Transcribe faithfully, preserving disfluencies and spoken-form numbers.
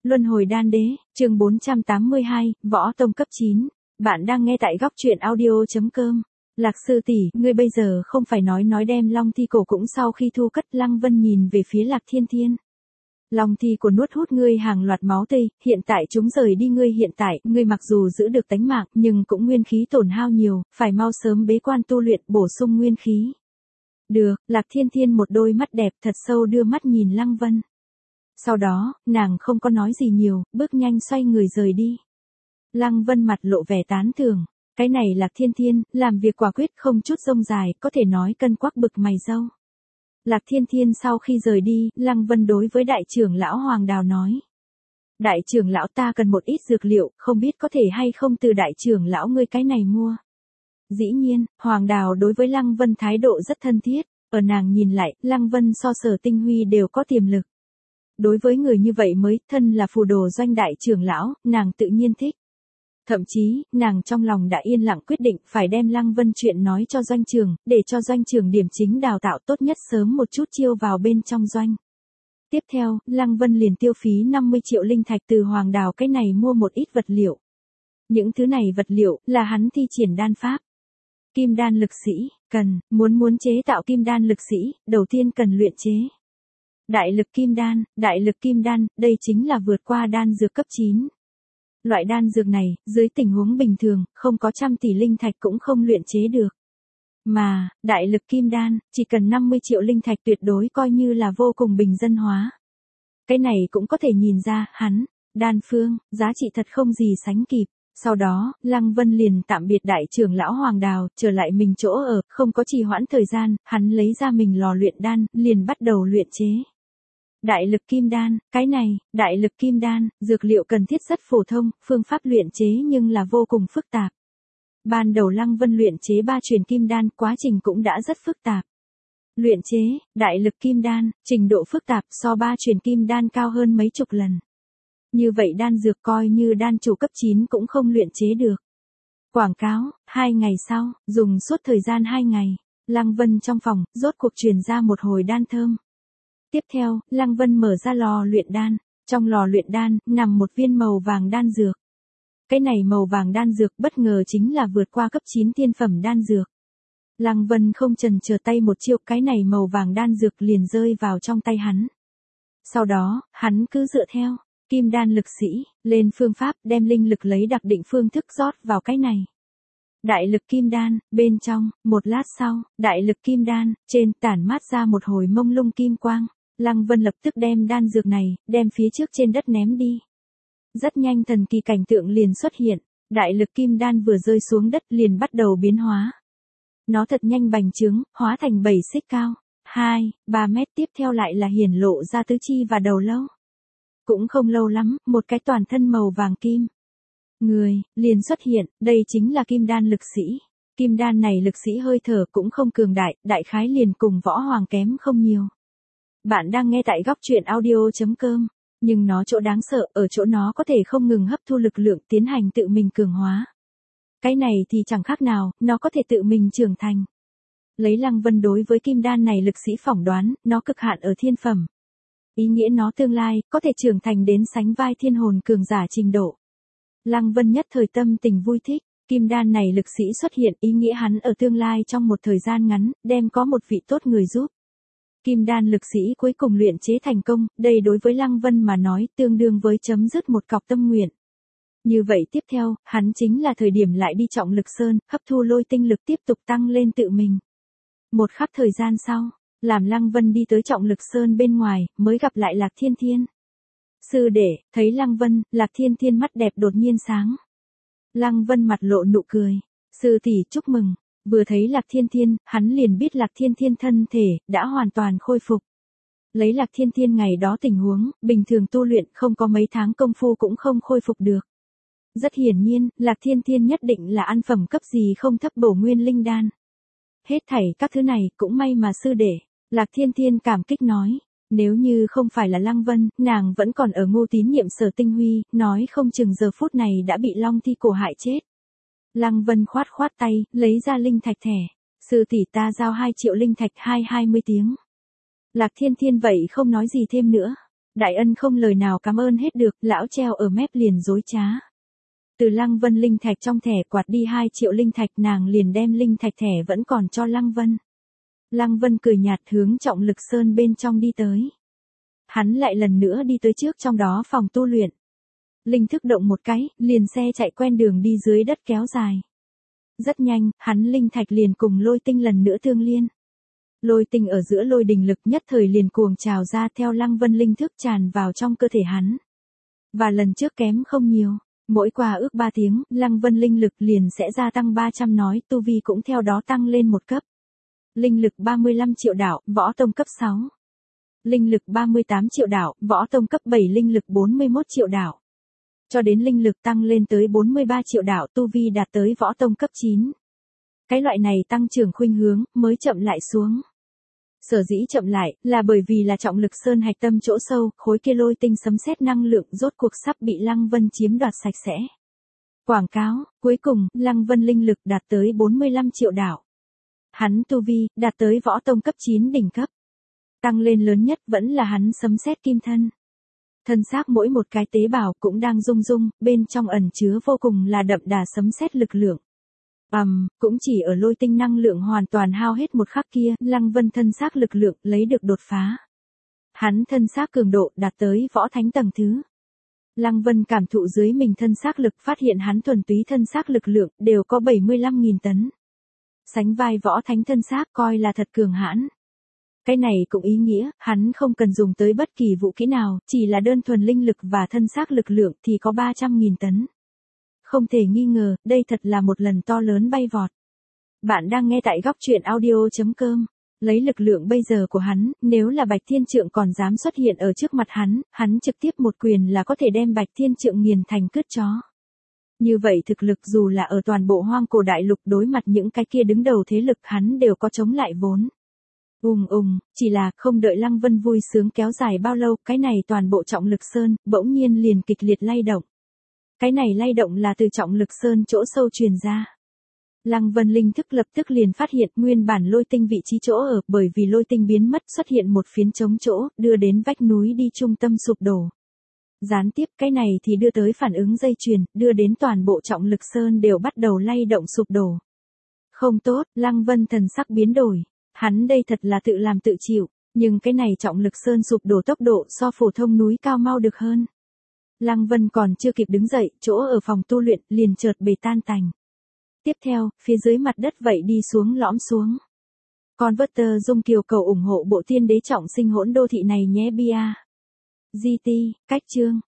Luân hồi đan đế, chương bốn trăm tám mươi hai, võ tông cấp chín. Bạn đang nghe tại góc truyện audio.com. Lạc sư tỷ, ngươi bây giờ không phải nói nói đem long thi cổ cũng sau khi thu cất. Lăng Vân nhìn về phía Lạc Thiên Thiên. Long thi của nuốt hút ngươi hàng loạt máu tươi, hiện tại chúng rời đi ngươi hiện tại, ngươi mặc dù giữ được tánh mạng, nhưng cũng nguyên khí tổn hao nhiều, phải mau sớm bế quan tu luyện bổ sung nguyên khí. Được, Lạc Thiên Thiên một đôi mắt đẹp thật sâu đưa mắt nhìn Lăng Vân. Sau đó, nàng không có nói gì nhiều, bước nhanh xoay người rời đi. Lăng Vân mặt lộ vẻ tán thưởng, cái này Lạc Thiên Thiên, làm việc quả quyết không chút rông dài, có thể nói cân quắc bực mày râu. Lạc Thiên Thiên sau khi rời đi, Lăng Vân đối với đại trưởng lão Hoàng Đào nói. Đại trưởng lão ta cần một ít dược liệu, không biết có thể hay không từ đại trưởng lão ngươi cái này mua. Dĩ nhiên, Hoàng Đào đối với Lăng Vân thái độ rất thân thiết, ở nàng nhìn lại, Lăng Vân so Sở Tinh Huy đều có tiềm lực. Đối với người như vậy mới, thân là phù đồ doanh đại trưởng lão, nàng tự nhiên thích. Thậm chí, nàng trong lòng đã yên lặng quyết định phải đem Lăng Vân chuyện nói cho doanh trường, để cho doanh trường điểm chính đào tạo tốt nhất sớm một chút chiêu vào bên trong doanh. Tiếp theo, Lăng Vân liền tiêu phí năm mươi triệu linh thạch từ Hoàng Đào cái này mua một ít vật liệu. Những thứ này vật liệu, là hắn thi triển đan pháp. Kim đan lực sĩ, cần, muốn muốn chế tạo kim đan lực sĩ, đầu tiên cần luyện chế. Đại lực kim đan, đại lực kim đan, đây chính là vượt qua đan dược cấp chín. Loại đan dược này, dưới tình huống bình thường, không có trăm tỷ linh thạch cũng không luyện chế được. Mà, đại lực kim đan, chỉ cần năm mươi triệu linh thạch tuyệt đối coi như là vô cùng bình dân hóa. Cái này cũng có thể nhìn ra, hắn, đan phương, giá trị thật không gì sánh kịp. Sau đó, Lăng Vân liền tạm biệt đại trưởng lão Hoàng Đào, trở lại mình chỗ ở, không có trì hoãn thời gian, hắn lấy ra mình lò luyện đan, liền bắt đầu luyện chế. Đại lực kim đan, cái này, đại lực kim đan, dược liệu cần thiết rất phổ thông, phương pháp luyện chế nhưng là vô cùng phức tạp. Ban đầu Lăng Vân luyện chế ba truyền kim đan, quá trình cũng đã rất phức tạp. Luyện chế, đại lực kim đan, trình độ phức tạp so ba truyền kim đan cao hơn mấy chục lần. Như vậy đan dược coi như đan chủ cấp chín cũng không luyện chế được. Quảng cáo, hai ngày sau, dùng suốt thời gian hai ngày, Lăng Vân trong phòng, rốt cuộc truyền ra một hồi đan thơm. Tiếp theo, Lăng Vân mở ra lò luyện đan, trong lò luyện đan, nằm một viên màu vàng đan dược. Cái này màu vàng đan dược bất ngờ chính là vượt qua cấp chín tiên phẩm đan dược. Lăng Vân không chần chờ tay một chiêu, cái này màu vàng đan dược liền rơi vào trong tay hắn. Sau đó, hắn cứ dựa theo kim đan lực sĩ, lên phương pháp đem linh lực lấy đặc định phương thức rót vào cái này. Đại lực kim đan, bên trong, một lát sau, đại lực kim đan, trên tản mát ra một hồi mông lung kim quang. Lăng Vân lập tức đem đan dược này, đem phía trước trên đất ném đi. Rất nhanh thần kỳ cảnh tượng liền xuất hiện, đại lực kim đan vừa rơi xuống đất liền bắt đầu biến hóa. Nó thật nhanh bành trướng, hóa thành bảy xích cao, hai, ba mét, tiếp theo lại là hiển lộ ra tứ chi và đầu lâu. Cũng không lâu lắm, một cái toàn thân màu vàng kim. Người, liền xuất hiện, đây chính là kim đan lực sĩ. Kim đan này lực sĩ hơi thở cũng không cường đại, đại khái liền cùng võ hoàng kém không nhiều. Bạn đang nghe tại góc truyện audio.com, nhưng nó chỗ đáng sợ, ở chỗ nó có thể không ngừng hấp thu lực lượng tiến hành tự mình cường hóa. Cái này thì chẳng khác nào, nó có thể tự mình trưởng thành. Lấy Lăng Vân đối với kim đan này lực sĩ phỏng đoán, nó cực hạn ở thiên phẩm. Ý nghĩa nó tương lai, có thể trưởng thành đến sánh vai thiên hồn cường giả trình độ. Lăng Vân nhất thời tâm tình vui thích, kim đan này lực sĩ xuất hiện, ý nghĩa hắn ở tương lai trong một thời gian ngắn, đem có một vị tốt người giúp. Kim đan lực sĩ cuối cùng luyện chế thành công, đây đối với Lăng Vân mà nói tương đương với chấm dứt một cọc tâm nguyện. Như vậy tiếp theo, hắn chính là thời điểm lại đi Trọng Lực Sơn, hấp thu lôi tinh lực tiếp tục tăng lên tự mình. Một khắc thời gian sau, làm Lăng Vân đi tới Trọng Lực Sơn bên ngoài, mới gặp lại Lạc Thiên Thiên. Sư đệ, thấy Lăng Vân, Lạc Thiên Thiên mắt đẹp đột nhiên sáng. Lăng Vân mặt lộ nụ cười. Sư tỷ chúc mừng. Vừa thấy Lạc Thiên Thiên, hắn liền biết Lạc Thiên Thiên thân thể, đã hoàn toàn khôi phục. Lấy Lạc Thiên Thiên ngày đó tình huống, bình thường tu luyện không có mấy tháng công phu cũng không khôi phục được. Rất hiển nhiên, Lạc Thiên Thiên nhất định là ăn phẩm cấp gì không thấp bổ nguyên linh đan. Hết thảy các thứ này cũng may mà sư đệ. Lạc Thiên Thiên cảm kích nói. Nếu như không phải là Lăng Vân, nàng vẫn còn ở Ngô Tín Nhiệm Sở Tinh Huy, nói không chừng giờ phút này đã bị long thi cổ hại chết. Lăng Vân khoát khoát tay, lấy ra linh thạch thẻ. Sư tỷ ta giao hai triệu linh thạch hai hai mươi tiếng. Lạc Thiên Thiên vậy không nói gì thêm nữa. Đại ân không lời nào cảm ơn hết được, lão treo ở mép liền dối trá. Từ Lăng Vân linh thạch trong thẻ quạt đi hai triệu linh thạch, nàng liền đem linh thạch thẻ vẫn còn cho Lăng Vân. Lăng Vân cười nhạt hướng Trọng Lực Sơn bên trong đi tới. Hắn lại lần nữa đi tới trước trong đó phòng tu luyện. Linh thức động một cái, liền xe chạy quen đường đi dưới đất kéo dài. Rất nhanh, hắn linh thạch liền cùng lôi tinh lần nữa tương liên. Lôi tinh ở giữa lôi đình lực nhất thời liền cuồng trào ra theo Lăng Vân linh thức tràn vào trong cơ thể hắn. Và lần trước kém không nhiều, mỗi qua ước ba tiếng, Lăng Vân linh lực liền sẽ gia tăng ba trăm nói, tu vi cũng theo đó tăng lên một cấp. Linh lực ba mươi lăm triệu đạo, võ tông cấp sáu. Linh lực ba mươi tám triệu đạo, võ tông cấp bảy, linh lực bốn mươi mốt triệu đạo. Cho đến linh lực tăng lên tới bốn mươi ba triệu đạo, tu vi đạt tới võ tông cấp chín. Cái loại này tăng trưởng khuynh hướng mới chậm lại xuống. Sở dĩ chậm lại là bởi vì là Trọng Lực Sơn hạch tâm chỗ sâu, khối kia lôi tinh sấm sét năng lượng rốt cuộc sắp bị Lăng Vân chiếm đoạt sạch sẽ. Quảng cáo, cuối cùng, Lăng Vân linh lực đạt tới bốn mươi lăm triệu đạo. Hắn tu vi đạt tới võ tông cấp chín đỉnh cấp. Tăng lên lớn nhất vẫn là hắn sấm sét kim thân. Thân xác mỗi một cái tế bào cũng đang rung rung, bên trong ẩn chứa vô cùng là đậm đà sấm sét lực lượng. Ầm, um, cũng chỉ ở lôi tinh năng lượng hoàn toàn hao hết một khắc kia, Lăng Vân thân xác lực lượng lấy được đột phá. Hắn thân xác cường độ đạt tới võ thánh tầng thứ. Lăng Vân cảm thụ dưới mình thân xác lực, phát hiện hắn thuần túy thân xác lực lượng đều có bảy mươi lăm nghìn tấn. Sánh vai võ thánh thân xác, coi là thật cường hãn. Cái này cũng ý nghĩa, hắn không cần dùng tới bất kỳ vũ kỹ nào, chỉ là đơn thuần linh lực và thân xác lực lượng thì có ba trăm nghìn tấn. Không thể nghi ngờ, đây thật là một lần to lớn bay vọt. Bạn đang nghe tại góc truyện audio chấm com. Lấy lực lượng bây giờ của hắn, nếu là Bạch Thiên Trượng còn dám xuất hiện ở trước mặt hắn, hắn trực tiếp một quyền là có thể đem Bạch Thiên Trượng nghiền thành cứt chó. Như vậy thực lực dù là ở toàn bộ hoang cổ đại lục đối mặt những cái kia đứng đầu thế lực, hắn đều có chống lại vốn. Ùng ùng, chỉ là không đợi Lăng Vân vui sướng kéo dài bao lâu, cái này toàn bộ Trọng Lực Sơn bỗng nhiên liền kịch liệt lay động. Cái này lay động là từ Trọng Lực Sơn chỗ sâu truyền ra. Lăng Vân linh thức lập tức liền phát hiện nguyên bản lôi tinh vị trí chỗ ở, bởi vì lôi tinh biến mất xuất hiện một phiến trống chỗ, đưa đến vách núi đi trung tâm sụp đổ. Gián tiếp cái này thì đưa tới phản ứng dây chuyền, đưa đến toàn bộ Trọng Lực Sơn đều bắt đầu lay động sụp đổ. Không tốt, Lăng Vân thần sắc biến đổi. Hắn đây thật là tự làm tự chịu, nhưng cái này Trọng Lực Sơn sụp đổ tốc độ so phổ thông núi cao mau được hơn. Lăng Vân còn chưa kịp đứng dậy, chỗ ở phòng tu luyện liền chợt bể tan tành. Tiếp theo, phía dưới mặt đất vậy đi xuống lõm xuống. Converter Dung Kiều cầu ủng hộ bộ Tiên Đế Trọng Sinh Hỗn Đô Thị này nhé bia. giê tê, cách chương.